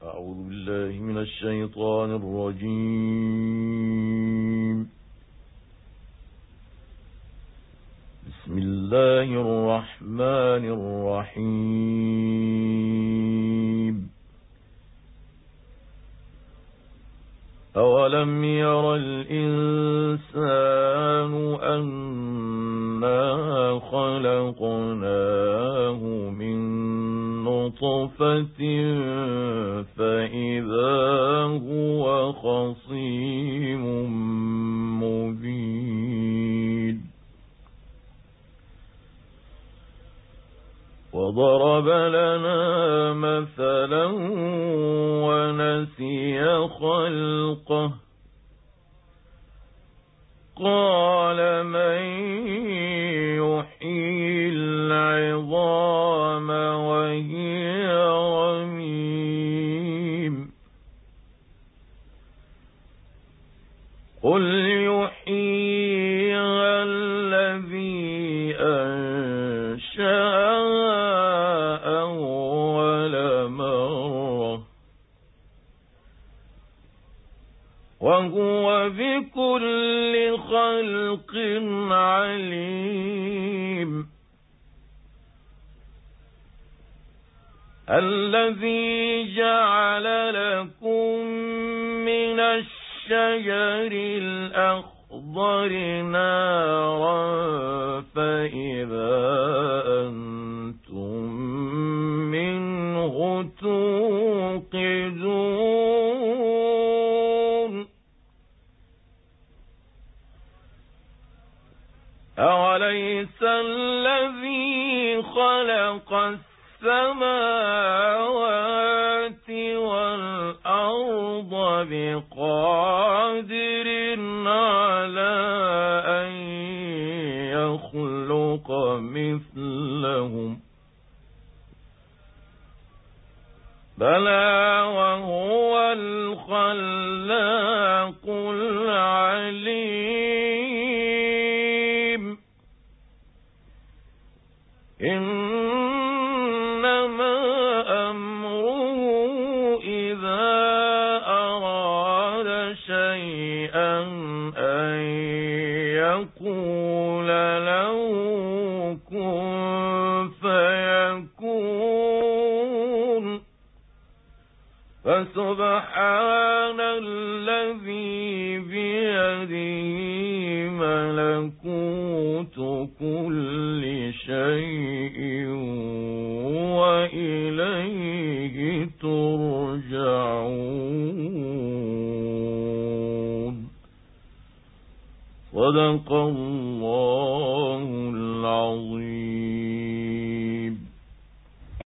أعوذ بالله من الشيطان الرجيم. بسم الله الرحمن الرحيم. أولم ير الإنسان أنا خلقناه من نطفة فإذا هو خصيم مبين. وضرب لنا مثلا ونسي خلقه قال من يحيي العظام وهي رميم قل يحييها الذي أنشأها أول مرة وهو بكل خلق عليم. الذي جعل لكم من الشجر الأخضر نارا فإذا أنتم منه توقدون. أوليس الذي خلق السماوات والأرض بقادر على أن يخلق مثلهم بلى وهو الخلاق العليم. إنما أمره إذا أراد شيئا أن يقول له كن فيكون. فسبحان الذي بيده ملكوت كل شيء وإليه ترجعون. صدق الله العظيم.